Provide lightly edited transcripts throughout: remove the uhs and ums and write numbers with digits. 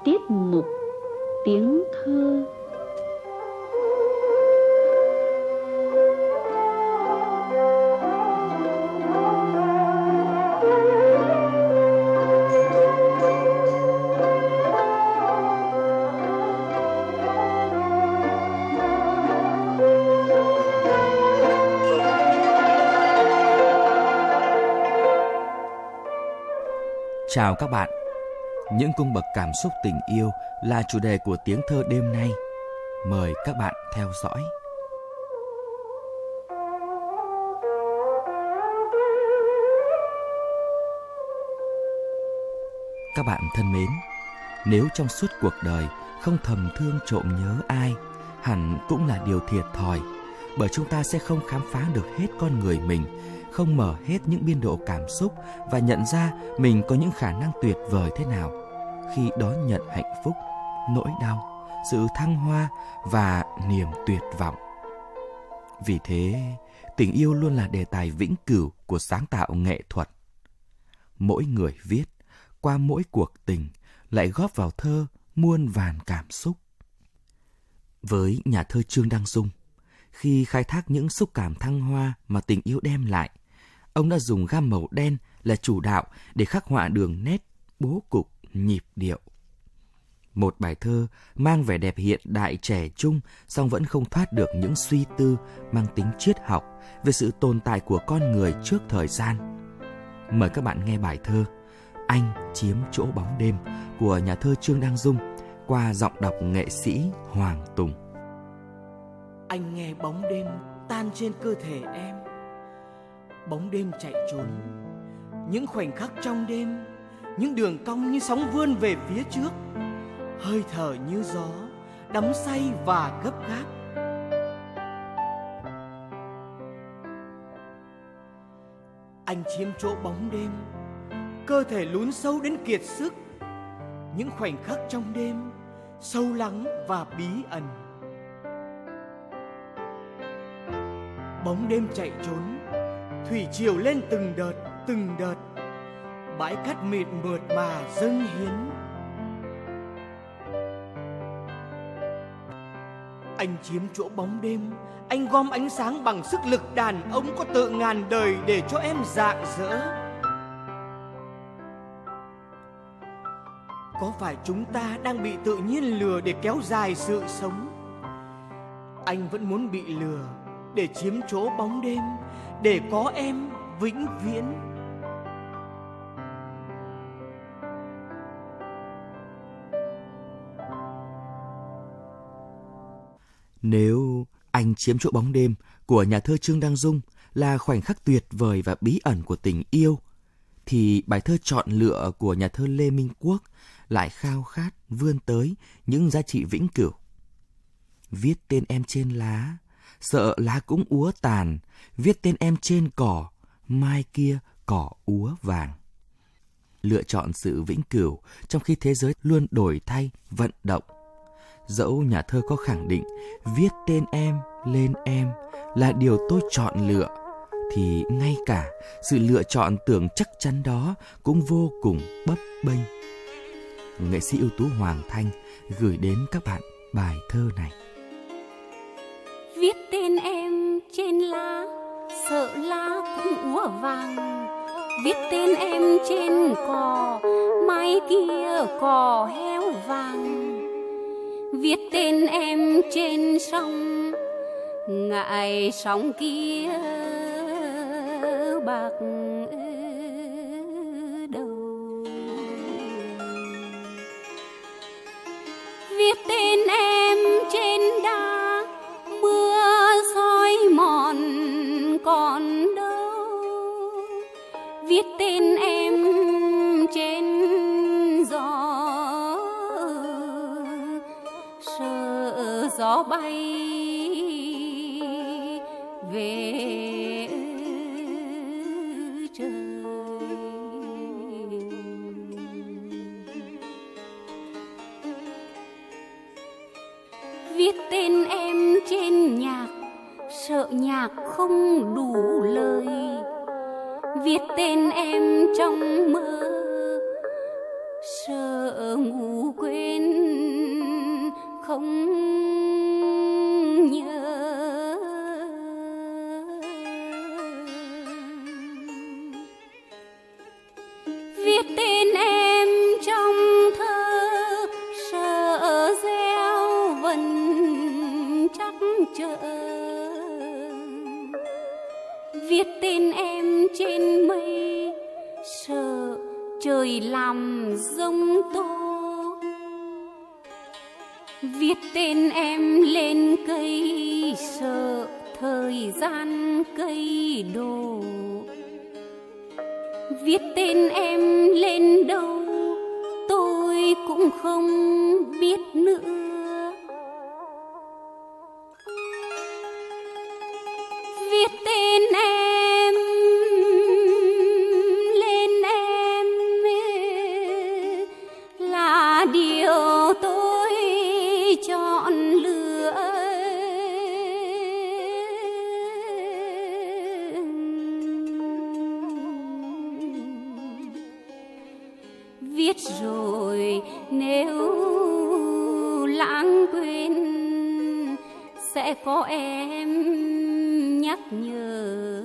Tiết mục tiếng thơ. Chào các bạn. Những cung bậc cảm xúc tình yêu là chủ đề của tiếng thơ đêm nay. Mời các bạn theo dõi. Các bạn thân mến, nếu trong suốt cuộc đời không thầm thương trộm nhớ ai, hẳn cũng là điều thiệt thòi, bởi chúng ta sẽ không khám phá được hết con người mình, không mở hết những biên độ cảm xúc và nhận ra mình có những khả năng tuyệt vời thế nào khi đón nhận hạnh phúc, nỗi đau, sự thăng hoa và niềm tuyệt vọng. Vì thế, tình yêu luôn là đề tài vĩnh cửu của sáng tạo nghệ thuật. Mỗi người viết, qua mỗi cuộc tình, lại góp vào thơ muôn vàn cảm xúc. Với nhà thơ Trương Đăng Dung, khi khai thác những xúc cảm thăng hoa mà tình yêu đem lại, ông đã dùng gam màu đen là chủ đạo để khắc họa đường nét, bố cục, nhịp điệu. Một bài thơ mang vẻ đẹp hiện đại trẻ trung, song vẫn không thoát được những suy tư mang tính triết học về sự tồn tại của con người trước thời gian. Mời các bạn nghe bài thơ Anh chiếm chỗ bóng đêm của nhà thơ Trương Đăng Dung qua giọng đọc nghệ sĩ Hoàng Tùng. Anh nghe bóng đêm tan trên cơ thể em, bóng đêm chạy trốn, những khoảnh khắc trong đêm, những đường cong như sóng vươn về phía trước, hơi thở như gió, đắm say và gấp gáp. Anh chiếm chỗ bóng đêm, cơ thể lún sâu đến kiệt sức, những khoảnh khắc trong đêm, sâu lắng và bí ẩn. Bóng đêm chạy trốn, thủy triều lên từng đợt, bãi cát mịt mượt mà dâng hiến. Anh chiếm chỗ bóng đêm, anh gom ánh sáng bằng sức lực đàn ông có tự ngàn đời để cho em rạng rỡ. Có phải chúng ta đang bị tự nhiên lừa để kéo dài sự sống? Anh vẫn muốn bị lừa để chiếm chỗ bóng đêm, để có em vĩnh viễn. Nếu Anh chiếm chỗ bóng đêm của nhà thơ Trương Đăng Dung là khoảnh khắc tuyệt vời và bí ẩn của tình yêu, thì bài thơ chọn lựa của nhà thơ Lê Minh Quốc lại khao khát vươn tới những giá trị vĩnh cửu. Viết tên em trên lá, sợ lá cũng úa tàn, viết tên em trên cỏ, mai kia cỏ úa vàng. Lựa chọn sự vĩnh cửu trong khi thế giới luôn đổi thay, vận động. Dẫu nhà thơ có khẳng định viết tên em lên em là điều tôi chọn lựa, thì ngay cả sự lựa chọn tưởng chắc chắn đó cũng vô cùng bấp bênh. Nghệ sĩ ưu tú Hoàng Thanh gửi đến các bạn bài thơ này. Viết tên em trên lá, sợ lá cũng úa vàng. Viết tên em trên cỏ, mai kia cỏ héo vàng. Viết tên em trên sông, ngại sóng kia bạc đầu. Viết tên em trên đá, mưa soi mòn còn đâu. Viết tên em trên gió, sợ gió bay về trời. Viết tên em trên nhạc, sợ nhạc không đủ lời. Viết tên em trong mơ, sợ sợ ngủ quên không nhớ. Viết tên em trong thơ, sợ gieo vần chắc chở. Viết tên em trên mây, sợ trời làm giông tố. Viết tên em lên cây, sợ thời gian cây đổ. Viết tên em lên đâu tôi cũng không biết nữa. Viết tên em lên em là điều tôi chọn lựa. Viết rồi nếu lãng quên sẽ có em nhắc nhở.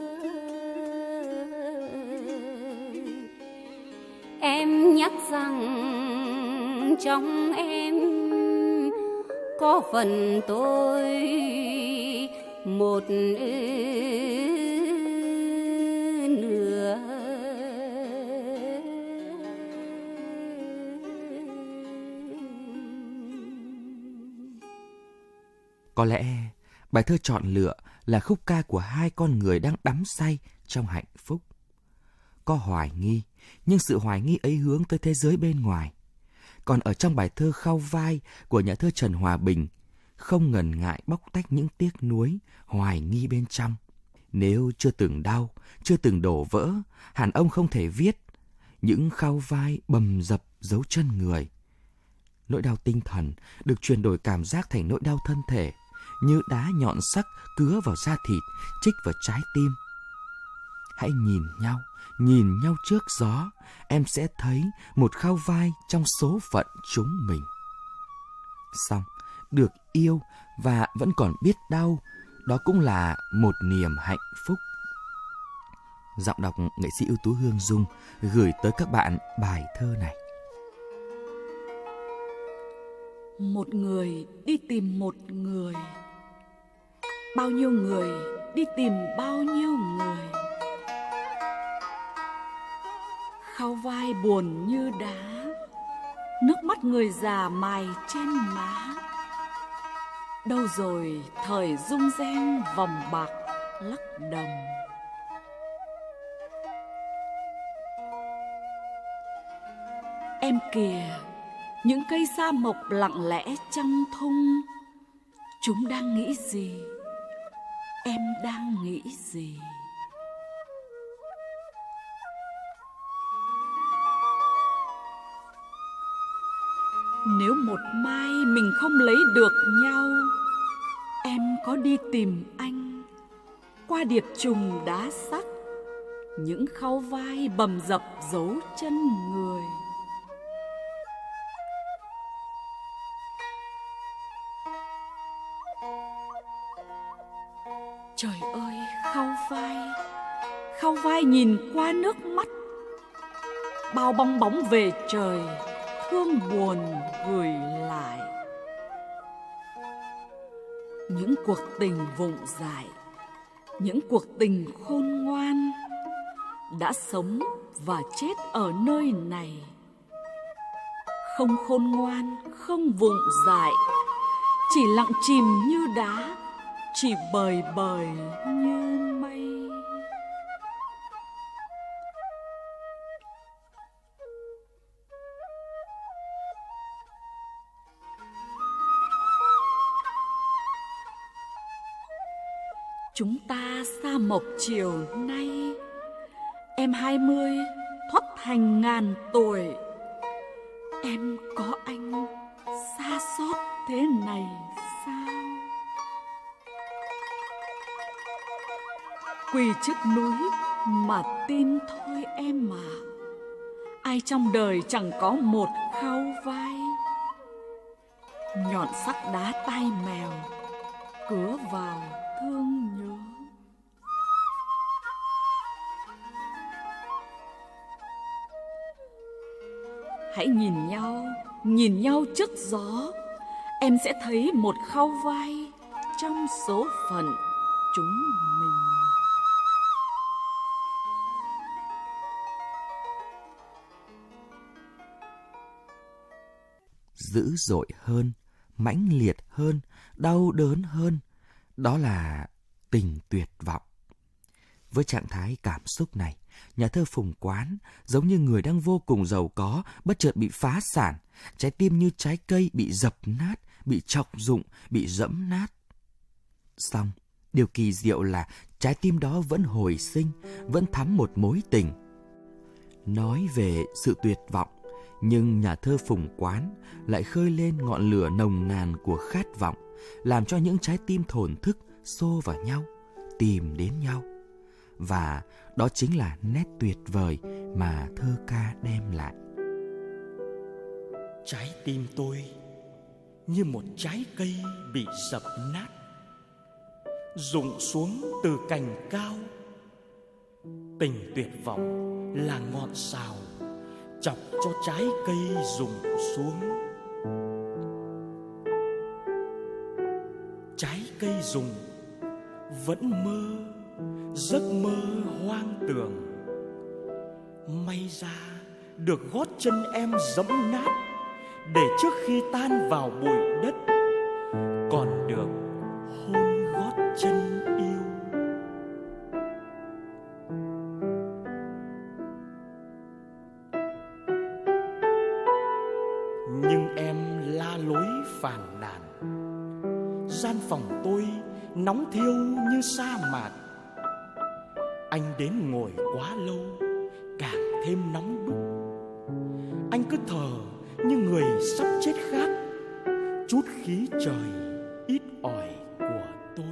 Em nhắc rằng trong em có phần tôi một nửa. Có lẽ bài thơ chọn lựa là khúc ca của hai con người đang đắm say trong hạnh phúc. Có hoài nghi, nhưng sự hoài nghi ấy hướng tới thế giới bên ngoài. Còn ở trong bài thơ Khao Vai của nhà thơ Trần Hòa Bình, không ngần ngại bóc tách những tiếc nuối, hoài nghi bên trong. Nếu chưa từng đau, chưa từng đổ vỡ, hẳn ông không thể viết những khao vai bầm dập dấu chân người. Nỗi đau tinh thần được chuyển đổi cảm giác thành nỗi đau thân thể, như đá nhọn sắc cứa vào da thịt, chích vào trái tim. Hãy nhìn nhau trước gió, em sẽ thấy một khao vai trong số phận chúng mình. Xong, được yêu và vẫn còn biết đau, đó cũng là một niềm hạnh phúc. Giọng đọc nghệ sĩ ưu tú Hương Dung gửi tới các bạn bài thơ này. Một người đi tìm một người, bao nhiêu người đi tìm bao nhiêu người. Khao vai buồn như đá, nước mắt người già mài trên má. Đâu rồi thời rung reng vòng bạc lắc đồng. Em kìa, những cây sa mộc lặng lẽ trong thung, chúng đang nghĩ gì? Em đang nghĩ gì? Nếu một mai mình không lấy được nhau, em có đi tìm anh qua điệp trùng đá sắc, những khao vai bầm dập dấu chân người. Trời ơi, khao vai nhìn qua nước mắt, bao bong bóng về trời, thương buồn gửi lại. Những cuộc tình vụng dại, những cuộc tình khôn ngoan đã sống và chết ở nơi này. Không khôn ngoan, không vụng dại, chỉ lặng chìm như đá, chỉ bời bời như mây. Chúng ta xa mộc chiều nay, em 20 thoát thành ngàn tuổi. Em có anh xa xót thế này sao? Quỳ trước núi mà tin thôi em à. ai trong đời chẳng có một khâu vai. Nhọn sắc đá tai mèo cứa vào thương nhớ. Hãy nhìn nhau trước gió, em sẽ thấy một khâu vai trong số phận chúng mình. Dữ dội hơn, mãnh liệt hơn, đau đớn hơn, đó là tình tuyệt vọng. Với trạng thái cảm xúc này, nhà thơ Phùng Quán giống như người đang vô cùng giàu có, bất chợt bị phá sản, trái tim như trái cây bị dập nát, bị chọc rụng, bị dẫm nát. Song, điều kỳ diệu là trái tim đó vẫn hồi sinh, vẫn thắm một mối tình. Nói về sự tuyệt vọng, nhưng nhà thơ Phùng Quán lại khơi lên ngọn lửa nồng nàn của khát vọng, làm cho những trái tim thổn thức xô vào nhau, tìm đến nhau. Và đó chính là nét tuyệt vời mà thơ ca đem lại. Trái tim tôi như một trái cây bị dập nát, rụng xuống từ cành cao. Tình tuyệt vọng là ngọn sào chọc cho trái cây rụng xuống. Trái cây rụng vẫn mơ giấc mơ hoang tưởng, may ra được gót chân em dẫm nát, để trước khi tan vào bụi đất còn được hôn gót chân yêu. Nhưng em la lối phàn nàn, gian phòng tôi nóng thiêu như sa mạc. Anh đến ngồi quá lâu càng thêm nóng bức. Anh cứ thở như người sắp chết khát, chút khí trời ít ỏi của tôi.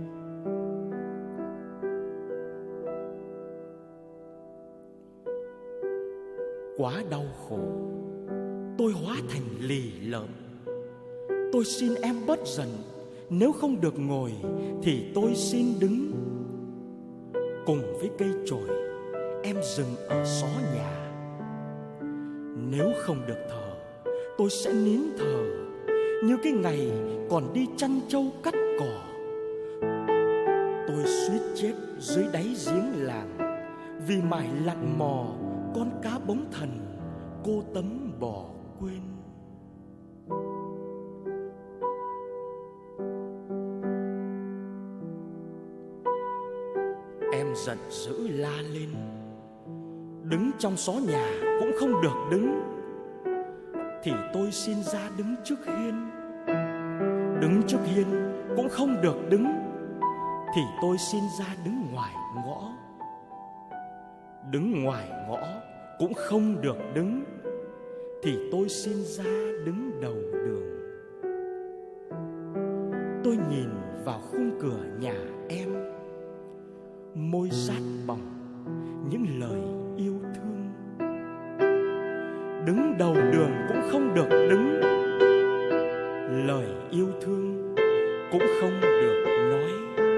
Quá đau khổ, tôi hóa thành lì lợm. Tôi xin em bớt giận, nếu không được ngồi thì tôi xin đứng. Cùng với cây chổi em dừng ở xó nhà. Nếu không được thở, tôi sẽ nín thở, như cái ngày còn đi chăn trâu cắt cỏ. Tôi suýt chết dưới đáy giếng làng, vì mải lặn mò con cá bống thần cô Tấm bỏ quên. Em giận dữ la lên, đứng trong xó nhà cũng không được đứng, thì tôi xin ra đứng trước hiên. Đứng trước hiên cũng không được đứng, thì tôi xin ra đứng ngoài ngõ. Đứng ngoài ngõ cũng không được đứng, thì tôi xin ra đứng đầu đường. Tôi nhìn vào khung cửa nhà em, môi sát bỏng những lời yêu thương. Đứng đầu đường cũng không được đứng, lời yêu thương cũng không được nói,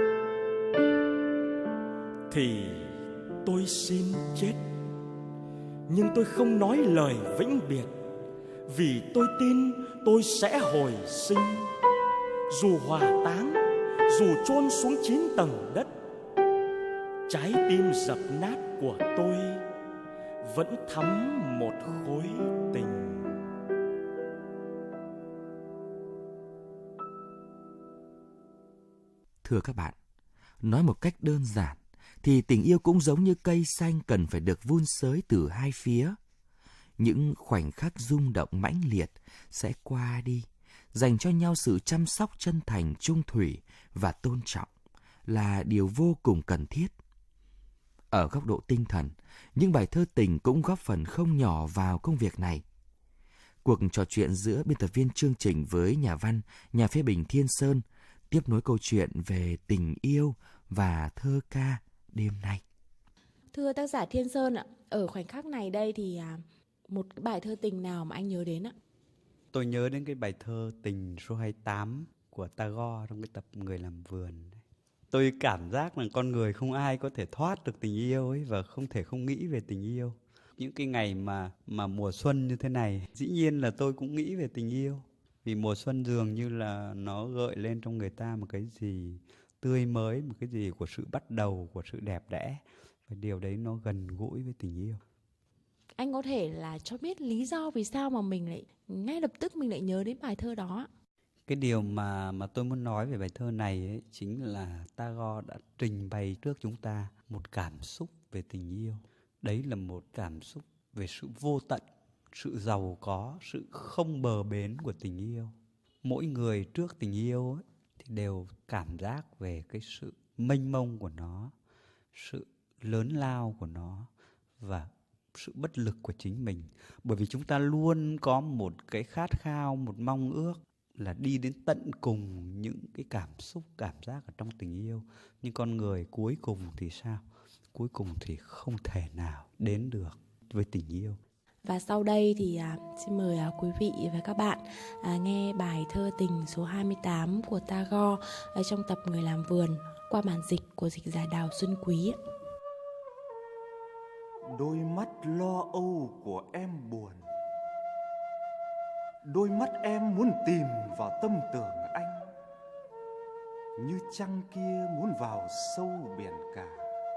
thì tôi xin chết. Nhưng tôi không nói lời vĩnh biệt, vì tôi tin tôi sẽ hồi sinh. Dù hỏa táng, dù chôn xuống 9 tầng đất, trái tim dập nát của tôi vẫn thắm một khối tình. Thưa các bạn, nói một cách đơn giản thì tình yêu cũng giống như cây xanh cần phải được vun xới từ hai phía. Những khoảnh khắc rung động mãnh liệt sẽ qua đi, dành cho nhau sự chăm sóc chân thành, trung thủy và tôn trọng là điều vô cùng cần thiết. Ở góc độ tinh thần, những bài thơ tình cũng góp phần không nhỏ vào công việc này. Cuộc trò chuyện giữa biên tập viên chương trình với nhà văn, nhà phê bình Thiên Sơn tiếp nối câu chuyện về tình yêu và thơ ca đêm nay. Thưa tác giả Thiên Sơn ạ, ở khoảnh khắc này đây thì một cái bài thơ tình nào mà anh nhớ đến ạ? Tôi nhớ đến cái bài thơ Tình số 28 của Tagore trong cái tập Người làm vườn. Tôi cảm giác là con người không ai có thể thoát được tình yêu ấy, và không thể không nghĩ về tình yêu. Những cái ngày mà mùa xuân như thế này, dĩ nhiên là tôi cũng nghĩ về tình yêu. Vì mùa xuân dường như là nó gợi lên trong người ta một cái gì tươi mới, một cái gì của sự bắt đầu, của sự đẹp đẽ. Và điều đấy nó gần gũi với tình yêu. Anh có thể là cho biết lý do vì sao mà mình lại ngay lập tức mình lại nhớ đến bài thơ đó ạ? Cái điều mà tôi muốn nói về bài thơ này ấy, chính là Tagore đã trình bày trước chúng ta một cảm xúc về tình yêu. Đấy là một cảm xúc về sự vô tận, sự giàu có, sự không bờ bến của tình yêu. Mỗi người trước tình yêu ấy, thì đều cảm giác về cái sự mênh mông của nó, sự lớn lao của nó và sự bất lực của chính mình. Bởi vì chúng ta luôn có một cái khát khao, một mong ước là đi đến tận cùng những cái cảm xúc, cảm giác ở trong tình yêu. Nhưng con người cuối cùng thì sao? Cuối cùng thì không thể nào đến được với tình yêu. Và sau đây thì xin mời quý vị và các bạn nghe bài thơ Tình số 28 của Tagore trong tập Người làm vườn qua bản dịch của dịch giả Đào Xuân Quý. Đôi mắt lo âu của em buồn, đôi mắt em muốn tìm vào tâm tưởng anh, như trăng kia muốn vào sâu biển cả.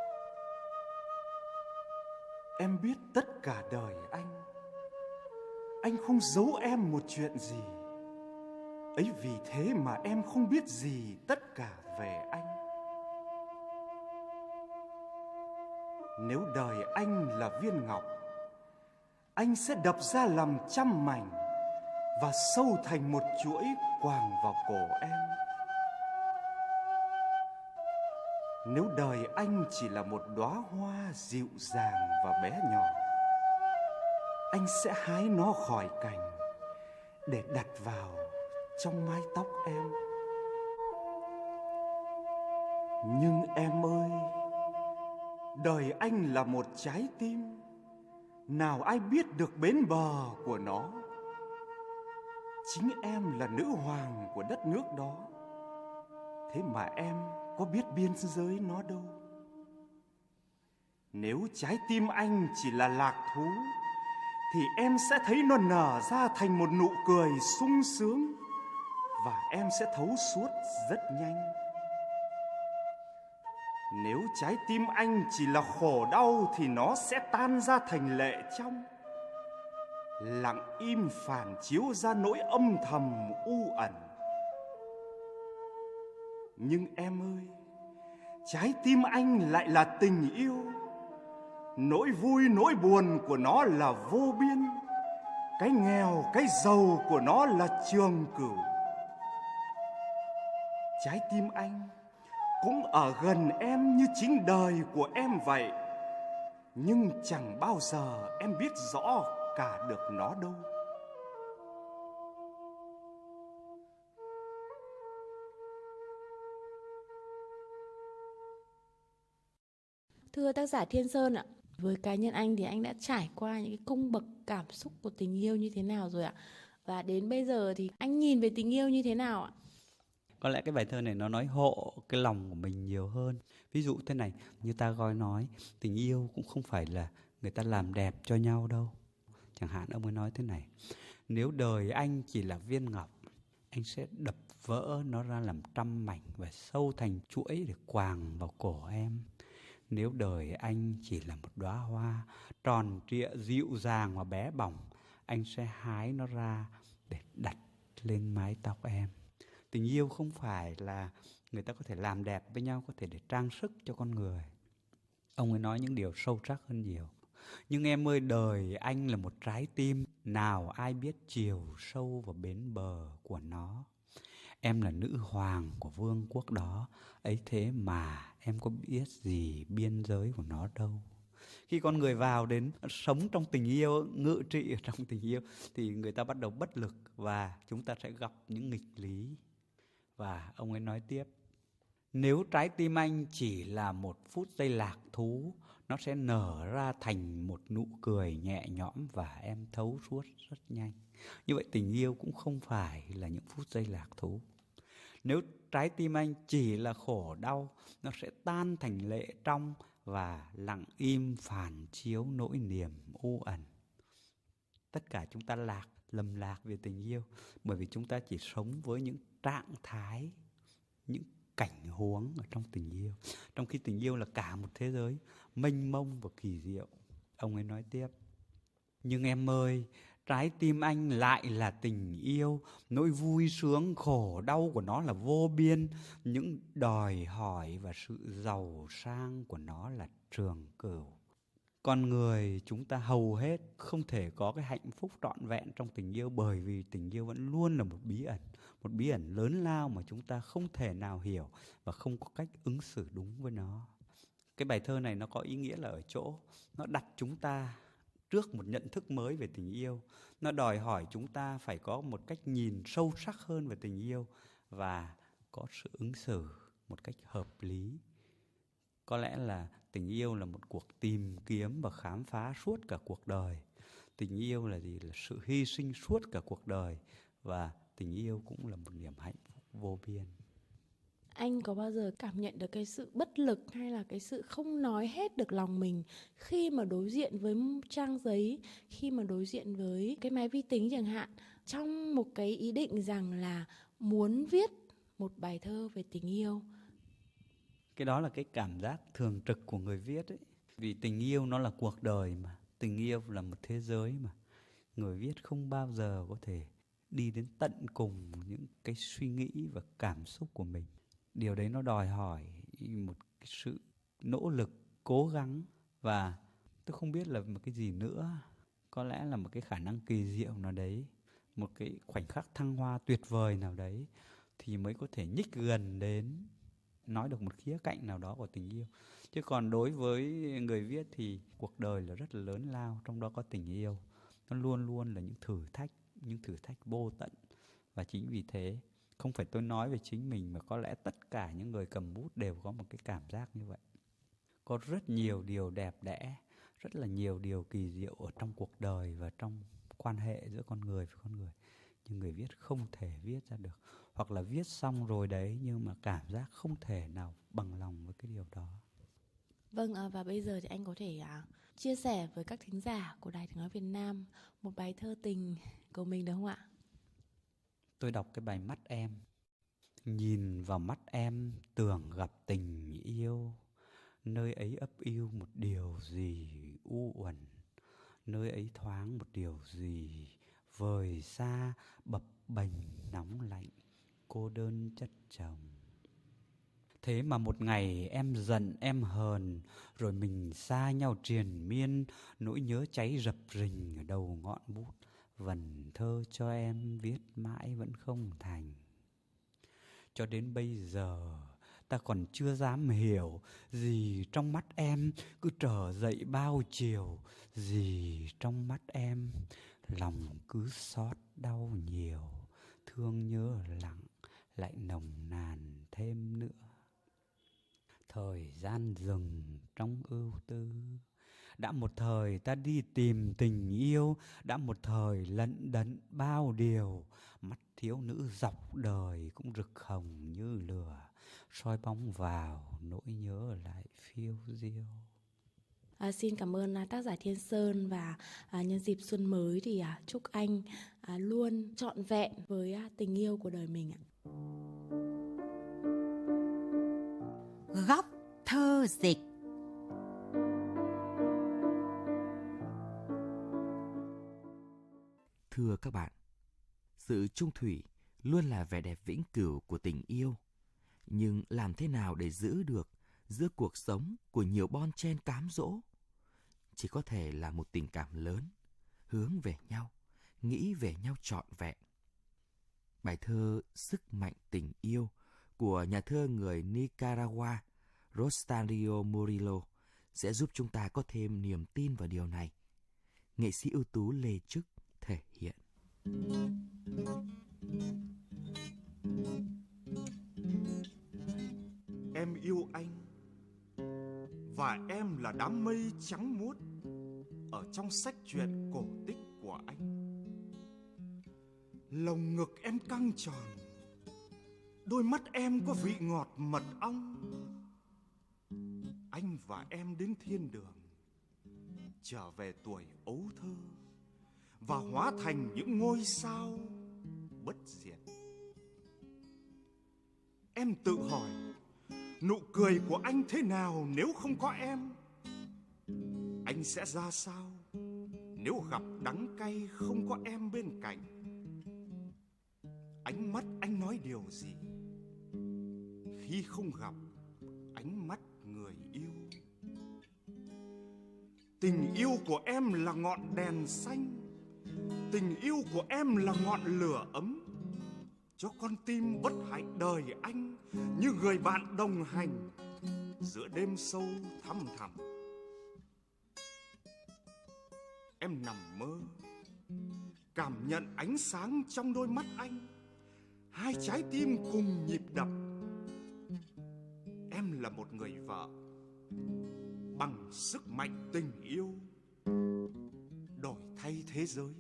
Em biết tất cả đời anh không giấu em một chuyện gì. Ấy vì thế mà em không biết gì tất cả về anh. Nếu đời anh là viên ngọc, anh sẽ đập ra làm trăm mảnh và sâu thành một chuỗi quàng vào cổ em. Nếu đời anh chỉ là một đóa hoa dịu dàng và bé nhỏ, anh sẽ hái nó khỏi cành để đặt vào trong mái tóc em. Nhưng em ơi, đời anh là một trái tim, nào ai biết được bến bờ của nó. Chính em là nữ hoàng của đất nước đó, thế mà em có biết biên giới nó đâu. Nếu trái tim anh chỉ là lạc thú, thì em sẽ thấy nó nở ra thành một nụ cười sung sướng, và em sẽ thấu suốt rất nhanh. Nếu trái tim anh chỉ là khổ đau, thì nó sẽ tan ra thành lệ trong, lặng im phản chiếu ra nỗi âm thầm u ẩn. Nhưng em ơi, trái tim anh lại là tình yêu. Nỗi vui nỗi buồn của nó là vô biên, cái nghèo cái giàu của nó là trường cửu. Trái tim anh cũng ở gần em như chính đời của em vậy, nhưng chẳng bao giờ em biết rõ cả được nó đâu. Thưa tác giả Thiên Sơn ạ, với cá nhân anh thì anh đã trải qua những cái cung bậc cảm xúc của tình yêu như thế nào rồi ạ? Và đến bây giờ thì anh nhìn về tình yêu như thế nào ạ? Có lẽ cái bài thơ này nó nói hộ cái lòng của mình nhiều hơn. Ví dụ thế này, như Tagore nói, tình yêu cũng không phải là người ta làm đẹp cho nhau đâu. Chẳng hạn ông ấy nói thế này: nếu đời anh chỉ là viên ngọc, anh sẽ đập vỡ nó ra làm trăm mảnh và sâu thành chuỗi để quàng vào cổ em. Nếu đời anh chỉ là một đóa hoa tròn trịa, dịu dàng và bé bỏng, anh sẽ hái nó ra để đặt lên mái tóc em. Tình yêu không phải là người ta có thể làm đẹp với nhau, có thể để trang sức cho con người. Ông ấy nói những điều sâu sắc hơn nhiều. Nhưng em ơi, đời anh là một trái tim, nào ai biết chiều sâu vào bến bờ của nó. Em là nữ hoàng của vương quốc đó, ấy thế mà em có biết gì biên giới của nó đâu. Khi con người vào đến sống trong tình yêu, ngự trị ở trong tình yêu, thì người ta bắt đầu bất lực và chúng ta sẽ gặp những nghịch lý. Và ông ấy nói tiếp: nếu trái tim anh chỉ là một phút giây lạc thú, nó sẽ nở ra thành một nụ cười nhẹ nhõm và em thấu suốt rất nhanh. Như vậy tình yêu cũng không phải là những phút giây lạc thú. Nếu trái tim anh chỉ là khổ đau, nó sẽ tan thành lệ trong và lặng im phản chiếu nỗi niềm u ẩn. Tất cả chúng ta lầm lạc về tình yêu, bởi vì chúng ta chỉ sống với những trạng thái, những cảnh huống ở trong tình yêu. Trong khi tình yêu là cả một thế giới mênh mông và kỳ diệu. Ông ấy nói tiếp: nhưng em ơi, trái tim anh lại là tình yêu, nỗi vui sướng khổ đau của nó là vô biên, những đòi hỏi và sự giàu sang của nó là trường cửu. Con người chúng ta hầu hết không thể có cái hạnh phúc trọn vẹn trong tình yêu, bởi vì tình yêu vẫn luôn là một bí ẩn lớn lao mà chúng ta không thể nào hiểu và không có cách ứng xử đúng với nó. Cái bài thơ này nó có ý nghĩa là ở chỗ nó đặt chúng ta trước một nhận thức mới về tình yêu. Nó đòi hỏi chúng ta phải có một cách nhìn sâu sắc hơn về tình yêu và có sự ứng xử một cách hợp lý. Có lẽ là tình yêu là một cuộc tìm kiếm và khám phá suốt cả cuộc đời. Tình yêu là gì? Là sự hy sinh suốt cả cuộc đời. Và tình yêu cũng là một niềm hạnh phúc vô biên. Anh có bao giờ cảm nhận được cái sự bất lực hay là cái sự không nói hết được lòng mình khi mà đối diện với trang giấy, khi mà đối diện với cái máy vi tính chẳng hạn, trong một cái ý định rằng là muốn viết một bài thơ về tình yêu? Cái đó là cái cảm giác thường trực của người viết ấy. Vì tình yêu nó là cuộc đời mà. Tình yêu là một thế giới mà. Người viết không bao giờ có thể đi đến tận cùng những cái suy nghĩ và cảm xúc của mình. Điều đấy nó đòi hỏi một cái sự nỗ lực, cố gắng. Và tôi không biết là một cái gì nữa. Có lẽ là một cái khả năng kỳ diệu nào đấy, một cái khoảnh khắc thăng hoa tuyệt vời nào đấy, thì mới có thể nhích gần đến nói được một khía cạnh nào đó của tình yêu. Chứ còn đối với người viết thì cuộc đời là rất là lớn lao, trong đó có tình yêu. Nó luôn luôn là những thử thách vô tận. Và chính vì thế, không phải tôi nói về chính mình, mà có lẽ tất cả những người cầm bút đều có một cái cảm giác như vậy. Có rất nhiều điều đẹp đẽ, rất là nhiều điều kỳ diệu ở trong cuộc đời và trong quan hệ giữa con người với con người. Nhưng người viết không thể viết ra được. Hoặc là viết xong rồi đấy, nhưng mà cảm giác không thể nào bằng lòng với cái điều đó. Vâng, và bây giờ thì anh có thể chia sẻ với các thính giả của Đài Tiếng Nói Việt Nam một bài thơ tình của mình được không ạ? Tôi đọc cái bài Mắt Em. Nhìn vào mắt em tưởng gặp tình yêu, nơi ấy ấp yêu một điều gì u uẩn, nơi ấy thoáng một điều gì vời xa, bập bềnh nóng lạnh, cô đơn chất chồng. Thế mà một ngày em giận em hờn, rồi mình xa nhau triền miên, nỗi nhớ cháy rập rình ở đầu ngọn bút, vần thơ cho em viết mãi vẫn không thành. Cho đến bây giờ ta còn chưa dám hiểu, gì trong mắt em cứ trở dậy bao chiều, gì trong mắt em lòng cứ xót đau nhiều, thương nhớ lặng lại nồng nàn thêm nữa. Thời gian dừng trong ưu tư, đã một thời ta đi tìm tình yêu, đã một thời lận đận bao điều, mắt thiếu nữ dọc đời cũng rực hồng như lửa, soi bóng vào nỗi nhớ lại phiêu diêu. Xin cảm ơn tác giả Thiên Sơn, và nhân dịp xuân mới thì chúc anh luôn trọn vẹn với tình yêu của đời mình ạ. Góc thơ dịch. Thưa các bạn, sự chung thủy luôn là vẻ đẹp vĩnh cửu của tình yêu. Nhưng làm thế nào để giữ được giữa cuộc sống của nhiều bon chen cám dỗ? Chỉ có thể là một tình cảm lớn, hướng về nhau, nghĩ về nhau trọn vẹn. Bài thơ Sức mạnh tình yêu của nhà thơ người Nicaragua Rosario Murillo sẽ giúp chúng ta có thêm niềm tin vào điều này. Nghệ sĩ ưu tú Lê Trức thể hiện. Em yêu anh và em là đám mây trắng muốt ở trong sách truyện cổ tích của anh. Lồng ngực em căng tròn, đôi mắt em có vị ngọt mật ong. Anh và em đến thiên đường, trở về tuổi ấu thơ và hóa thành những ngôi sao bất diệt. Em tự hỏi, nụ cười của anh thế nào nếu không có em? Anh sẽ ra sao nếu gặp đắng cay không có em bên cạnh? Ánh mắt anh nói điều gì khi không gặp ánh mắt người yêu? Tình yêu của em là ngọn đèn xanh, tình yêu của em là ngọn lửa ấm, cho con tim bất hạnh đời anh như người bạn đồng hành giữa đêm sâu thăm thẳm. Em nằm mơ, cảm nhận ánh sáng trong đôi mắt anh, hai trái tim cùng nhịp đập. Em là một người vợ bằng sức mạnh tình yêu đổi thay thế giới.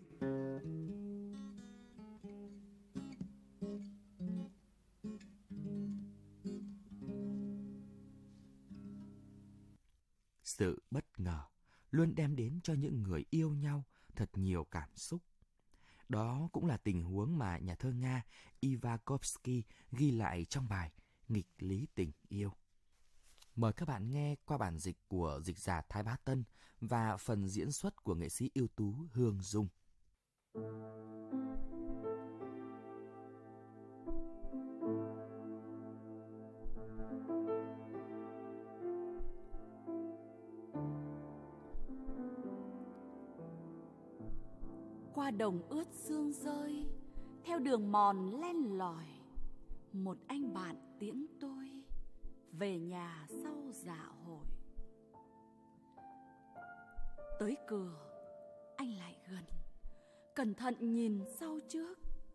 Sự bất ngờ luôn đem đến cho những người yêu nhau thật nhiều cảm xúc. Đó cũng là tình huống mà nhà thơ Nga Ivakovsky ghi lại trong bài Nghịch lý tình yêu. Mời các bạn nghe qua bản dịch của dịch giả Thái Bá Tân và phần diễn xuất của nghệ sĩ ưu tú Hương Dung. Qua đồng ướt sương rơi, theo đường mòn len lỏi, một anh bạn tiễn tôi về nhà sau dạ hội. Tới cửa, anh lại gần, cẩn thận nhìn sau trước.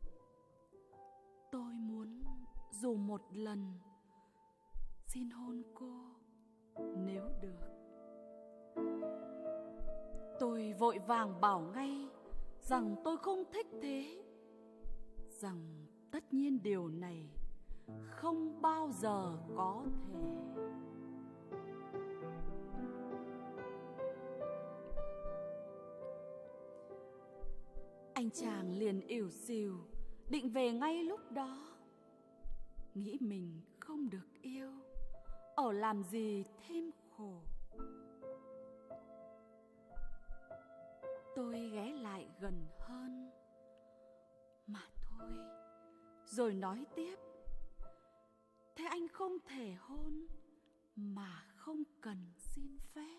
Tôi muốn dù một lần xin hôn cô nếu được. Tôi vội vàng bảo ngay rằng tôi không thích thế, rằng tất nhiên điều này không bao giờ có thể. Anh chàng liền ỉu xìu định về ngay lúc đó, nghĩ mình không được yêu, ở làm gì thêm khổ. Tôi ghé lại gần hơn, mà thôi, rồi nói tiếp. Thế anh không thể hôn mà không cần xin phép.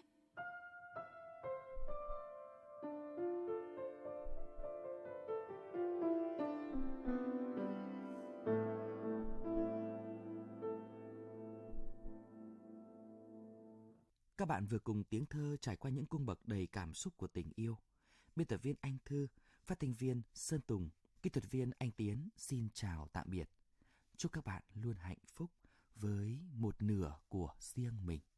Các bạn vừa cùng tiếng thơ trải qua những cung bậc đầy cảm xúc của tình yêu. Biên tập viên Anh Thư, phát thanh viên Sơn Tùng, kỹ thuật viên Anh Tiến xin chào tạm biệt. Chúc các bạn luôn hạnh phúc với một nửa của riêng mình.